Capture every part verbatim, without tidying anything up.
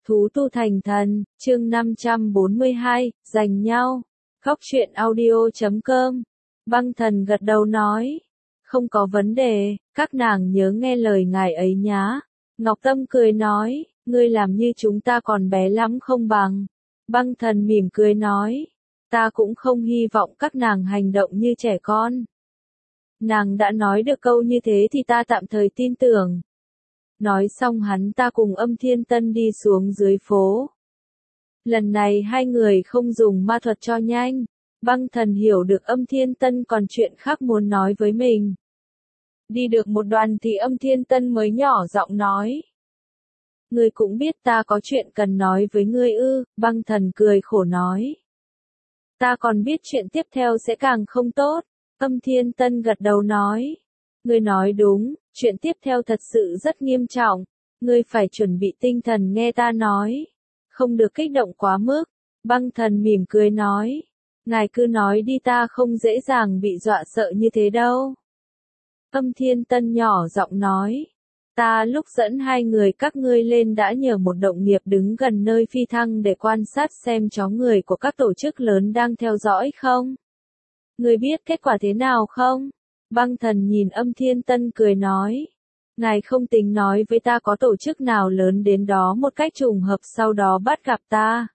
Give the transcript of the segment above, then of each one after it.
Thú tu thành thần, chương năm trăm bốn mươi hai, giành nhau. Góc truyện audio chấm com. Băng thần gật đầu nói. Không có vấn đề, các nàng nhớ nghe lời ngài ấy nhá. Ngọc Tâm cười nói, ngươi làm như chúng ta còn bé lắm không bằng. Băng thần mỉm cười nói, ta cũng không hy vọng các nàng hành động như trẻ con. Nàng đã nói được câu như thế thì ta tạm thời tin tưởng. Nói xong hắn ta cùng Âm Thiên Tân đi xuống dưới phố. Lần này hai người không dùng ma thuật cho nhanh. Băng thần hiểu được Âm Thiên Tân còn chuyện khác muốn nói với mình. Đi được một đoạn thì Âm Thiên Tân mới nhỏ giọng nói. Ngươi cũng biết ta có chuyện cần nói với ngươi ư, băng thần cười khổ nói. Ta còn biết chuyện tiếp theo sẽ càng không tốt. Âm Thiên Tân gật đầu nói. Ngươi nói đúng, chuyện tiếp theo thật sự rất nghiêm trọng. Ngươi phải chuẩn bị tinh thần nghe ta nói. Không được kích động quá mức. Băng thần mỉm cười nói. Ngài cứ nói đi, ta không dễ dàng bị dọa sợ như thế đâu. Âm Thiên Tân nhỏ giọng nói. Ta lúc dẫn hai người các ngươi lên đã nhờ một đồng nghiệp đứng gần nơi phi thăng để quan sát xem chó người của các tổ chức lớn đang theo dõi không? Ngươi biết kết quả thế nào không? Băng thần nhìn Âm Thiên Tân cười nói. Ngài không tính nói với ta có tổ chức nào lớn đến đó một cách trùng hợp sau đó bắt gặp ta.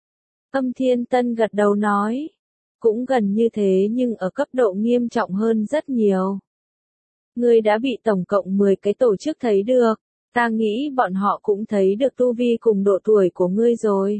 Âm Thiên Tân gật đầu nói. Cũng gần như thế nhưng ở cấp độ nghiêm trọng hơn rất nhiều. Ngươi đã bị tổng cộng mười cái tổ chức thấy được. Ta nghĩ bọn họ cũng thấy được tu vi cùng độ tuổi của ngươi rồi.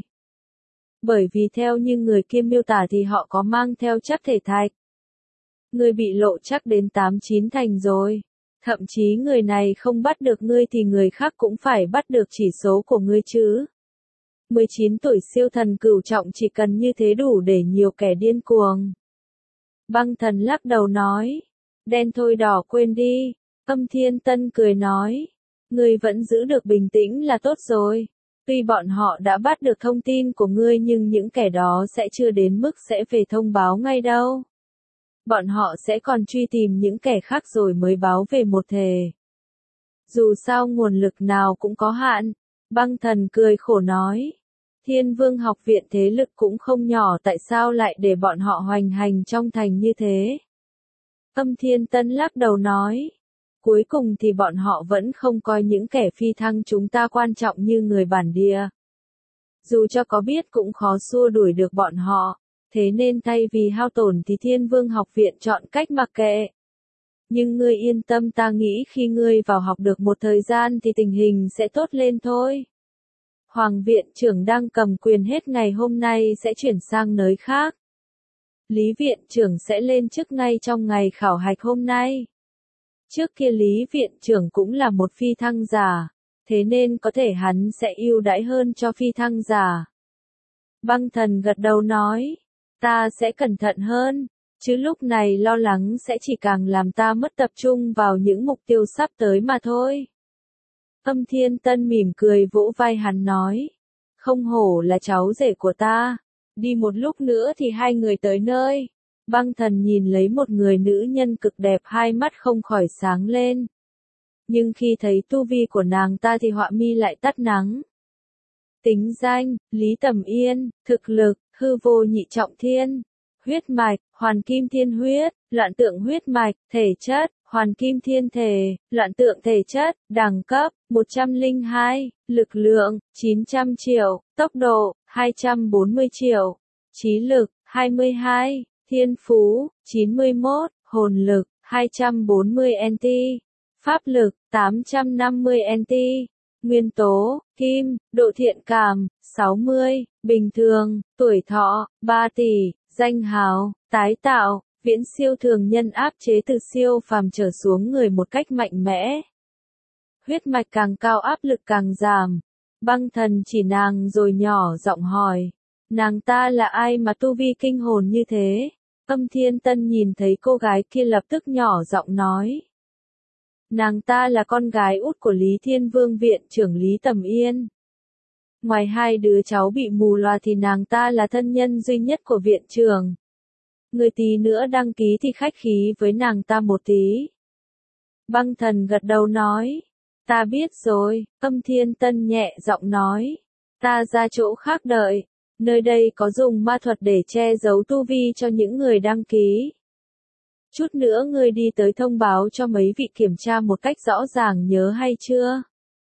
Bởi vì theo như người kia miêu tả thì họ có mang theo chất thể thạch. Ngươi bị lộ chắc đến tám chín thành rồi. Thậm chí người này không bắt được ngươi thì người khác cũng phải bắt được chỉ số của ngươi chứ. mười chín tuổi siêu thần cửu trọng chỉ cần như thế đủ để nhiều kẻ điên cuồng. Băng thần lắc đầu nói. Đen thôi đỏ quên đi. Âm Thiên Tân cười nói. Ngươi vẫn giữ được bình tĩnh là tốt rồi. Tuy bọn họ đã bắt được thông tin của ngươi nhưng những kẻ đó sẽ chưa đến mức sẽ về thông báo ngay đâu. Bọn họ sẽ còn truy tìm những kẻ khác rồi mới báo về một thể. Dù sao nguồn lực nào cũng có hạn. Băng thần cười khổ nói. Thiên Vương học viện thế lực cũng không nhỏ, tại sao lại để bọn họ hoành hành trong thành như thế? Âm Thiên Tân lắc đầu nói. Cuối cùng thì bọn họ vẫn không coi những kẻ phi thăng chúng ta quan trọng như người bản địa. Dù cho có biết cũng khó xua đuổi được bọn họ. Thế nên thay vì hao tổn thì Thiên Vương học viện chọn cách mặc kệ. Nhưng ngươi yên tâm, ta nghĩ khi ngươi vào học được một thời gian thì tình hình sẽ tốt lên thôi. Hoàng viện trưởng đang cầm quyền hết ngày hôm nay sẽ chuyển sang nơi khác. Lý viện trưởng sẽ lên chức ngay trong ngày khảo hạch hôm nay. Trước kia Lý viện trưởng cũng là một phi thăng giả, thế nên có thể hắn sẽ ưu đãi hơn cho phi thăng giả. Băng thần gật đầu nói. Ta sẽ cẩn thận hơn, chứ lúc này lo lắng sẽ chỉ càng làm ta mất tập trung vào những mục tiêu sắp tới mà thôi. Âm Thiên Tân mỉm cười vỗ vai hắn nói. Không hổ là cháu rể của ta. Đi một lúc nữa thì hai người tới nơi. Băng thần nhìn lấy một người nữ nhân cực đẹp, hai mắt không khỏi sáng lên. Nhưng khi thấy tu vi của nàng ta thì họa mi lại tắt nắng. Tính danh, Lý Tầm Yên, thực lực, hư vô nhị trọng thiên, huyết mạch, hoàn kim thiên huyết, loạn tượng huyết mạch, thể chất, hoàn kim thiên thể, loạn tượng thể chất, đẳng cấp, một trăm lẻ hai, lực lượng, chín trăm triệu, tốc độ, hai trăm bốn mươi triệu, trí lực, hai mươi hai, thiên phú, chín mươi mốt, hồn lực, hai trăm bốn mươi en ti, pháp lực, tám trăm năm mươi en ti. Nguyên tố, kim, độ thiện cảm, sáu mươi, bình thường, tuổi thọ, ba tỷ, danh hào, tái tạo, viễn siêu thường nhân, áp chế từ siêu phàm trở xuống người một cách mạnh mẽ. Huyết mạch càng cao áp lực càng giảm. Băng thần chỉ nàng rồi nhỏ giọng hỏi. Nàng ta là ai mà tu vi kinh hồn như thế? Âm Thiên Tân nhìn thấy cô gái kia lập tức nhỏ giọng nói. Nàng ta là con gái út của Lý Thiên Vương viện trưởng Lý Tầm Yên. Ngoài hai đứa cháu bị mù loà thì nàng ta là thân nhân duy nhất của viện trưởng. Người tí nữa đăng ký thì khách khí với nàng ta một tí. Băng thần gật đầu nói. Ta biết rồi, Âm Thiên Tân nhẹ giọng nói. Ta ra chỗ khác đợi, nơi đây có dùng ma thuật để che giấu tu vi cho những người đăng ký. Chút nữa ngươi đi tới thông báo cho mấy vị kiểm tra một cách rõ ràng nhớ hay chưa?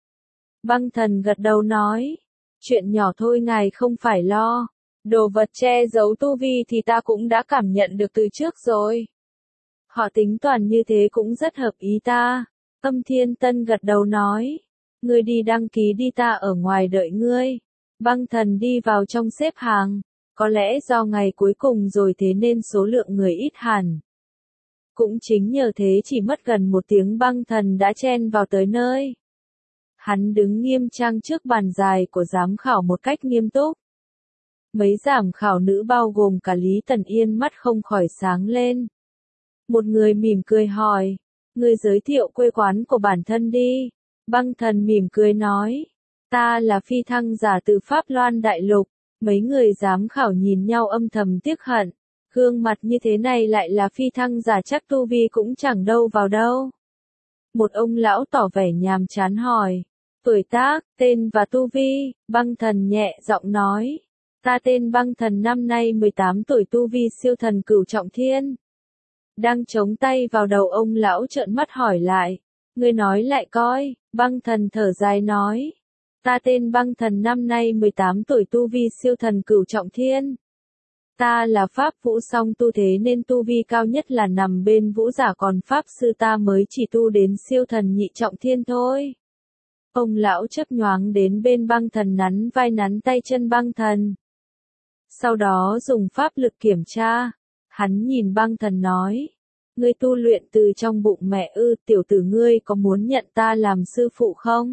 Băng thần gật đầu nói, chuyện nhỏ thôi ngài không phải lo, đồ vật che giấu tu vi thì ta cũng đã cảm nhận được từ trước rồi. Họ tính toán như thế cũng rất hợp ý ta. Âm Thiên Tân gật đầu nói, ngươi đi đăng ký đi, ta ở ngoài đợi ngươi. Băng thần đi vào trong xếp hàng, có lẽ do ngày cuối cùng rồi thế nên số lượng người ít hẳn. Cũng chính nhờ thế chỉ mất gần một tiếng băng thần đã chen vào tới nơi. Hắn đứng nghiêm trang trước bàn dài của giám khảo một cách nghiêm túc. Mấy giám khảo nữ bao gồm cả Lý Tần Yên mắt không khỏi sáng lên. Một người mỉm cười hỏi, ngươi giới thiệu quê quán của bản thân đi. Băng thần mỉm cười nói, ta là phi thăng giả từ Pháp Loan Đại Lục. Mấy người giám khảo nhìn nhau âm thầm tiếc hận, gương mặt như thế này lại là phi thăng giả chắc tu vi cũng chẳng đâu vào đâu. Một ông lão tỏ vẻ nhàm chán hỏi, tuổi tác, tên và tu vi. Băng thần nhẹ giọng nói, ta tên băng thần, năm nay mười tám tuổi, tu vi siêu thần cửu trọng thiên. Đang chống tay vào đầu ông lão trợn mắt hỏi lại, ngươi nói lại coi. Băng thần thở dài nói, ta tên băng thần, năm nay mười tám tuổi, tu vi siêu thần cửu trọng thiên. Ta là pháp vũ song tu, thế nên tu vi cao nhất là nằm bên vũ giả, còn pháp sư ta mới chỉ tu đến siêu thần nhị trọng thiên thôi. Ông lão chớp nhoáng đến bên băng thần, nắn vai nắn tay chân băng thần. Sau đó dùng pháp lực kiểm tra. Hắn nhìn băng thần nói, ngươi tu luyện từ trong bụng mẹ ư? Tiểu tử, ngươi có muốn nhận ta làm sư phụ không?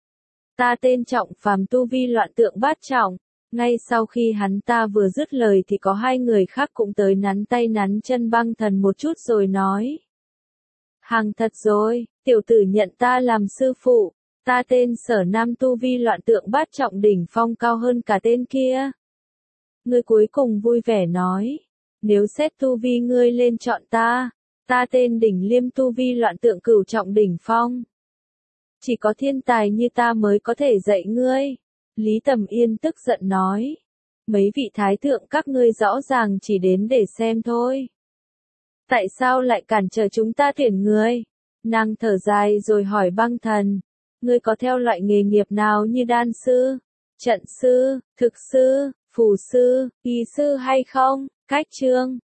Ta tên Trọng Phàm, tu vi loạn tượng bát trọng. Ngay sau khi hắn ta vừa dứt lời thì có hai người khác cũng tới nắn tay nắn chân băng thần một chút rồi nói, hàng thật rồi, tiểu tử nhận ta làm sư phụ. Ta tên Sở Nam, tu vi loạn tượng bát trọng đỉnh phong, cao hơn cả tên kia. Ngươi cuối cùng vui vẻ nói, nếu xét tu vi ngươi lên chọn ta. Ta tên Đỉnh Liêm, tu vi loạn tượng cửu trọng đỉnh phong. Chỉ có thiên tài như ta mới có thể dạy ngươi. Lý Tầm Yên tức giận nói, mấy vị thái thượng các ngươi rõ ràng chỉ đến để xem thôi. Tại sao lại cản trở chúng ta tuyển người? Nàng thở dài rồi hỏi băng thần, ngươi có theo loại nghề nghiệp nào như đan sư, trận sư, thực sư, phù sư, y sư hay không? Cách chương